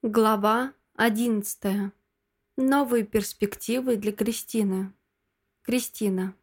Глава 11. Новые перспективы для Кристины. Кристина.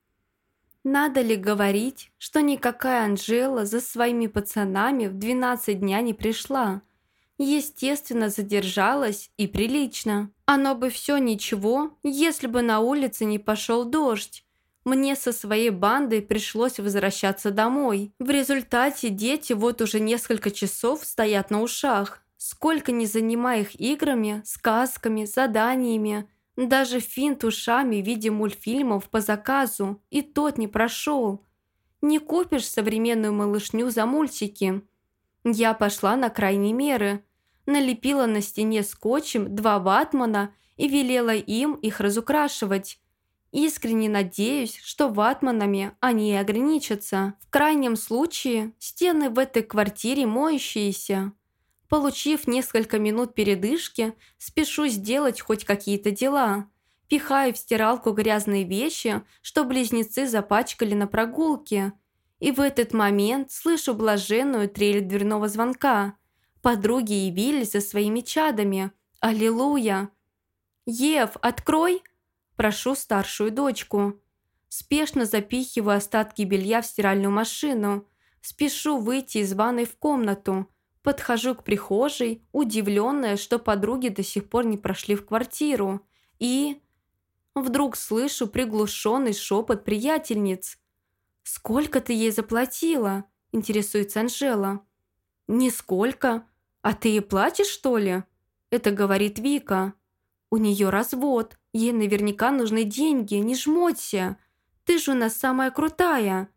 Надо ли говорить, что никакая Анжела за своими пацанами в 12 дня не пришла? Естественно, задержалась и прилично. Оно бы все ничего, если бы на улице не пошел дождь. Мне со своей бандой пришлось возвращаться домой. В результате дети вот уже несколько часов стоят на ушах. Сколько не занимая их играми, сказками, заданиями, даже финт ушами в виде мультфильмов по заказу, и тот не прошел. Не купишь современную малышню за мультики. Я пошла на крайние меры. Налепила на стене скотчем 2 ватмана и велела им их разукрашивать. Искренне надеюсь, что ватманами они и ограничатся. В крайнем случае, стены в этой квартире моющиеся. Получив несколько минут передышки, спешу сделать хоть какие-то дела. Пихаю в стиралку грязные вещи, что близнецы запачкали на прогулке. И в этот момент слышу блаженную трель дверного звонка. Подруги явились за своими чадами. Аллилуйя! «Ев, открой!» Прошу старшую дочку. Спешно запихиваю остатки белья в стиральную машину. Спешу выйти из ванной в комнату. Подхожу к прихожей, удивленная, что подруги до сих пор не прошли в квартиру. И вдруг слышу приглушенный шепот приятельниц. «Сколько ты ей заплатила?» – интересуется Анжела. «Нисколько. А ты ей платишь, что ли?» – это говорит Вика. «У нее развод. Ей наверняка нужны деньги, не жмоться. Ты же у нас самая крутая».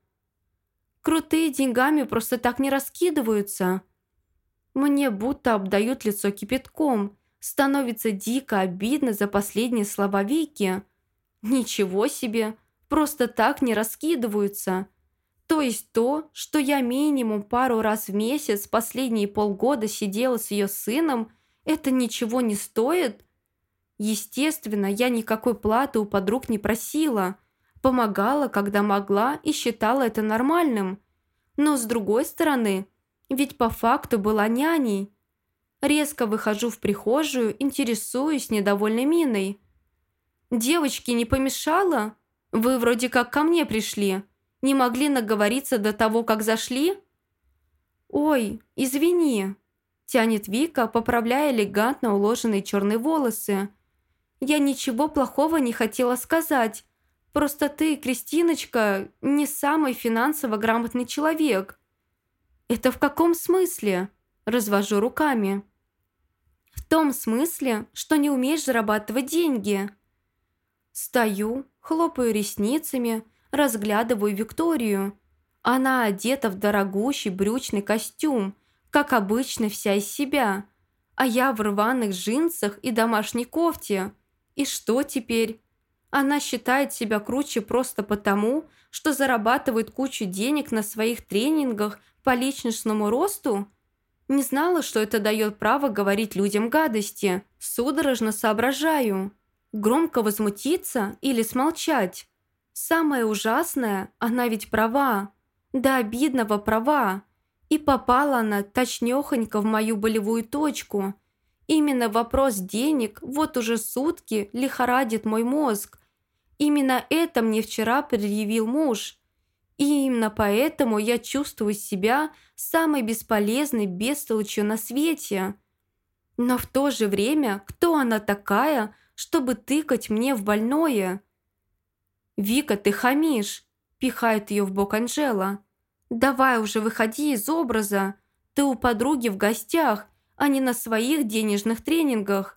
«Крутые деньгами просто так не раскидываются». Мне будто обдают лицо кипятком. Становится дико обидно за последние слова Вики. Ничего себе, просто так не раскидываются. То есть то, что я минимум пару раз в месяц последние полгода сидела с ее сыном, это ничего не стоит? Естественно, я никакой платы у подруг не просила. Помогала, когда могла, и считала это нормальным. Но с другой стороны, ведь по факту была няней. Резко выхожу в прихожую, интересуюсь недовольной миной. «Девочки, не помешало? Вы вроде как ко мне пришли. Не могли наговориться до того, как зашли?» «Ой, извини», – тянет Вика, поправляя элегантно уложенные черные волосы. «Я ничего плохого не хотела сказать. Просто ты, Кристиночка, не самый финансово грамотный человек». «Это в каком смысле?» – развожу руками. «В том смысле, что не умеешь зарабатывать деньги». Стою, хлопаю ресницами, разглядываю Викторию. Она одета в дорогущий брючный костюм, как обычно вся из себя, а я в рваных джинсах и домашней кофте. И что теперь? Она считает себя круче просто потому, что зарабатывает кучу денег на своих тренингах по личностному росту? Не знала, что это дает право говорить людям гадости. Судорожно соображаю. Громко возмутиться или смолчать? Самое ужасное, она ведь права. До обидного права. И попала она точнёхонько в мою болевую точку. Именно вопрос денег вот уже сутки лихорадит мой мозг. Именно это мне вчера предъявил муж. И именно поэтому я чувствую себя самой бесполезной бестолочью на свете. Но в то же время, кто она такая, чтобы тыкать мне в больное? «Вика, ты хамишь!» – пихает ее в бок Анжела. «Давай уже выходи из образа. Ты у подруги в гостях, а не на своих денежных тренингах».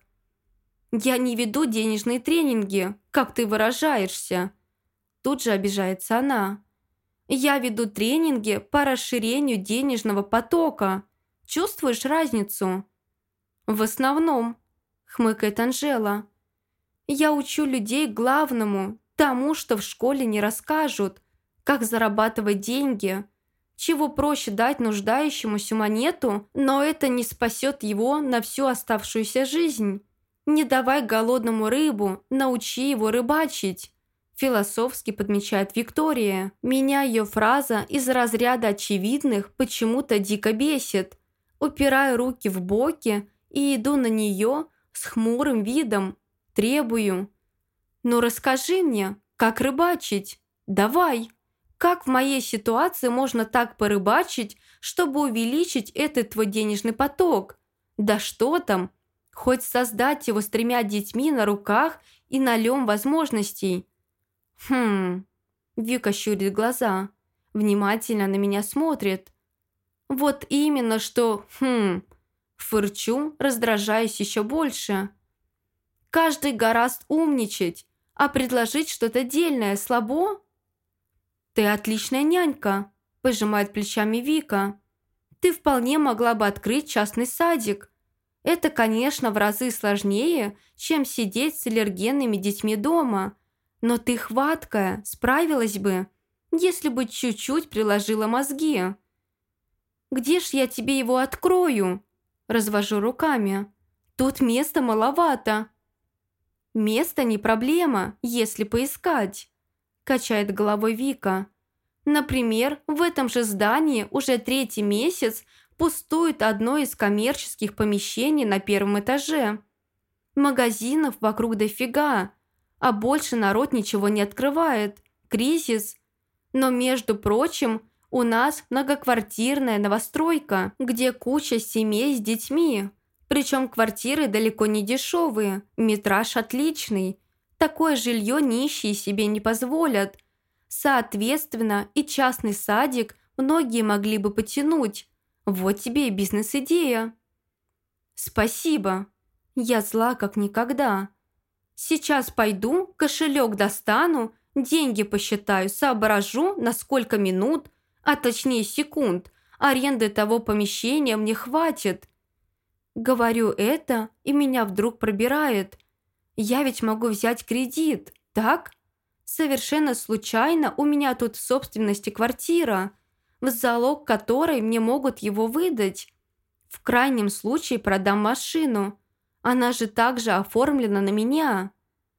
«Я не веду денежные тренинги, как ты выражаешься». Тут же обижается она. «Я веду тренинги по расширению денежного потока. Чувствуешь разницу?» «В основном», – хмыкает Анжела. «Я учу людей главному, тому, что в школе не расскажут, как зарабатывать деньги. Чего проще дать нуждающемуся монету, но это не спасет его на всю оставшуюся жизнь. Не давай голодному рыбу, научи его рыбачить», философски подмечает Виктория. Меня ее фраза из разряда очевидных почему-то дико бесит. Упираю руки в боки и иду на нее с хмурым видом. Требую. «Ну расскажи мне, как рыбачить? Давай! Как в моей ситуации можно так порыбачить, чтобы увеличить этот твой денежный поток? Да что там! Хоть создать его с 3 детьми на руках и налем возможностей». «Хм...» Вика щурит глаза, внимательно на меня смотрит. «Вот именно что «хм...» Фырчу, раздражаюсь еще больше. Каждый гораст умничать, а предложить что-то дельное слабо? «Ты отличная нянька», – пожимает плечами Вика. «Ты вполне могла бы открыть частный садик. Это, конечно, в разы сложнее, чем сидеть с аллергенными детьми дома, но ты хваткая, справилась бы, если бы чуть-чуть приложила мозги». «Где ж я тебе его открою?» – развожу руками. «Тут места маловато». «Место не проблема, если поискать», – качает головой Вика. «Например, в этом же здании уже 3-й месяц пустует одно из коммерческих помещений на 1-м этаже. Магазинов вокруг дофига, а больше народ ничего не открывает. Кризис. Но, между прочим, у нас многоквартирная новостройка, где куча семей с детьми. Причем квартиры далеко не дешевые, метраж отличный. Такое жилье нищие себе не позволят. Соответственно, и частный садик многие могли бы потянуть. Вот тебе и бизнес-идея». «Спасибо. Я зла как никогда. Сейчас пойду, кошелек достану, деньги посчитаю, соображу, на сколько минут, а точнее секунд, аренды того помещения мне хватит». Говорю это, и меня вдруг пробирает. Я ведь могу взять кредит, так? Совершенно случайно у меня тут в собственности квартира, в залог которой мне могут его выдать. В крайнем случае продам машину. Она же также оформлена на меня.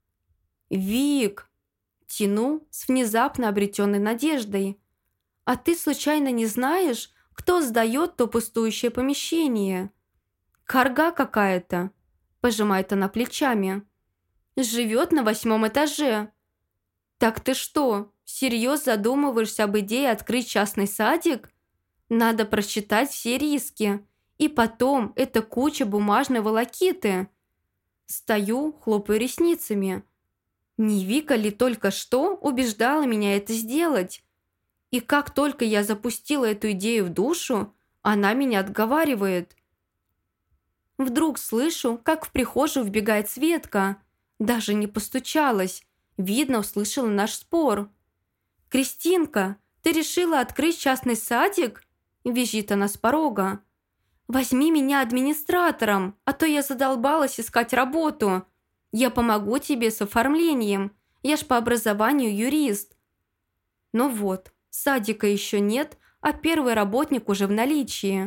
«Вик!» Тяну с внезапно обретенной надеждой. «А ты случайно не знаешь, кто сдает то пустующее помещение?» «Карга какая-то», – пожимает она плечами. «Живет на 8-м этаже». «Так ты что, всерьез задумываешься об идее открыть частный садик? Надо просчитать все риски. И потом это куча бумажной волокиты». Стою, хлопаю ресницами. Не Вика ли только что убеждала меня это сделать? И как только я запустила эту идею в душу, она меня отговаривает. Вдруг слышу, как в прихожую вбегает Светка. Даже не постучалась. Видно, услышала наш спор. «Кристинка, ты решила открыть частный садик?» Визжит она с порога. «Возьми меня администратором, а то я задолбалась искать работу. Я помогу тебе с оформлением. Я ж по образованию юрист». Ну вот, садика еще нет, а первый работник уже в наличии.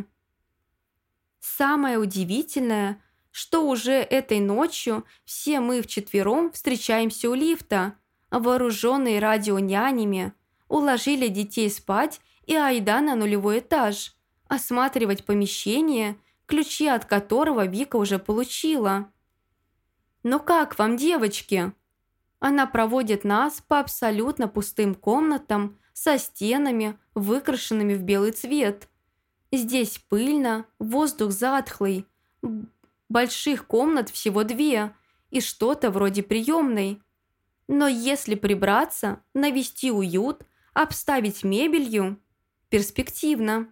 Самое удивительное, что уже этой ночью все мы вчетвером встречаемся у лифта, вооруженные радионянями, уложили детей спать и айда на 0-й этаж, осматривать помещение, ключи от которого Вика уже получила. «Ну как вам, девочки?» Она проводит нас по абсолютно пустым комнатам со стенами, выкрашенными в белый цвет. Здесь пыльно, воздух затхлый, больших комнат всего 2 и что-то вроде приемной. Но если прибраться, навести уют, обставить мебелью – перспективно.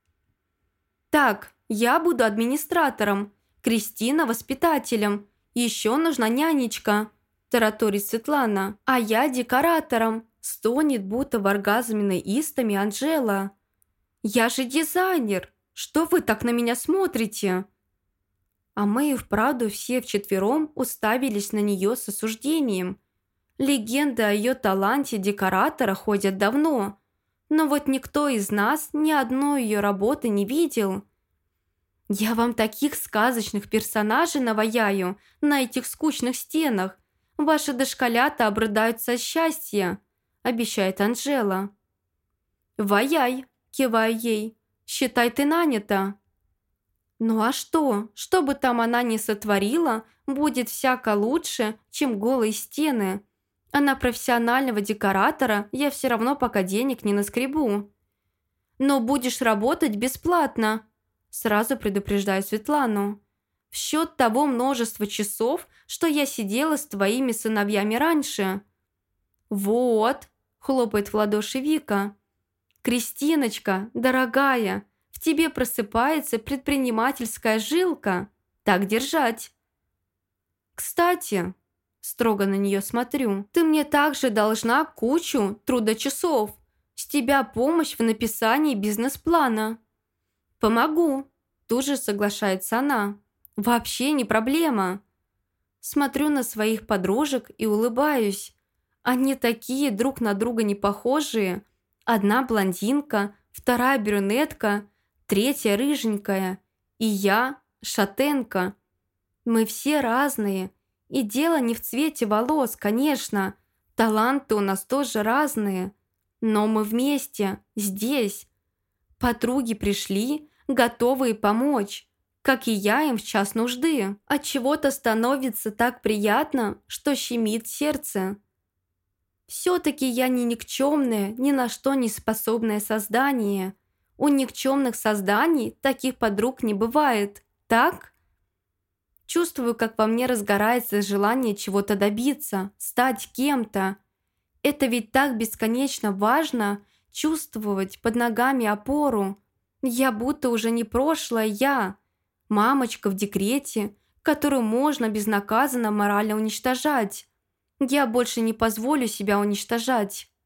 «Так, я буду администратором, Кристина – воспитателем, еще нужна нянечка», – тараторит Светлана, «а я декоратором», – стонет, будто в оргазменной истоме Анжела. «Я же дизайнер! Что вы так на меня смотрите?» А мы и вправду все вчетвером уставились на нее с осуждением. Легенды о ее таланте декоратора ходят давно, но вот никто из нас ни одной ее работы не видел. «Я вам таких сказочных персонажей наваяю на этих скучных стенах. Ваши дошколята обрыдаются от счастья», – обещает Анжела. «Ваяй!» – киваю ей. «Считай, ты нанята». Ну а что? Что бы там она ни сотворила, будет всяко лучше, чем голые стены. А на профессионального декоратора я все равно пока денег не наскребу. Но будешь работать бесплатно, сразу предупреждаю Светлану. В счет того множества часов, что я сидела с твоими сыновьями раньше. Вот, хлопает в ладоши Вика. Кристиночка, дорогая, в тебе просыпается предпринимательская жилка. Так держать. Кстати, строго на нее смотрю, ты мне также должна кучу трудочасов. С тебя помощь в написании бизнес-плана. Помогу, тут же соглашается она. Вообще не проблема. Смотрю на своих подружек и улыбаюсь. Они такие друг на друга не похожие. Одна блондинка, вторая брюнетка, третья рыженькая. И я шатенка. Мы все разные. И дело не в цвете волос, конечно. Таланты у нас тоже разные. Но мы вместе, здесь. Подруги пришли, готовые помочь, как и я им в час нужды. Отчего-то становится так приятно, что щемит сердце. Все-таки я не никчемное, ни на что не способное создание. У никчемных созданий таких подруг не бывает, так? Чувствую, как во мне разгорается желание чего-то добиться, стать кем-то. Это ведь так бесконечно важно чувствовать под ногами опору. Я будто уже не прошлое я, мамочка в декрете, которую можно безнаказанно морально уничтожать. Я больше не позволю себя уничтожать.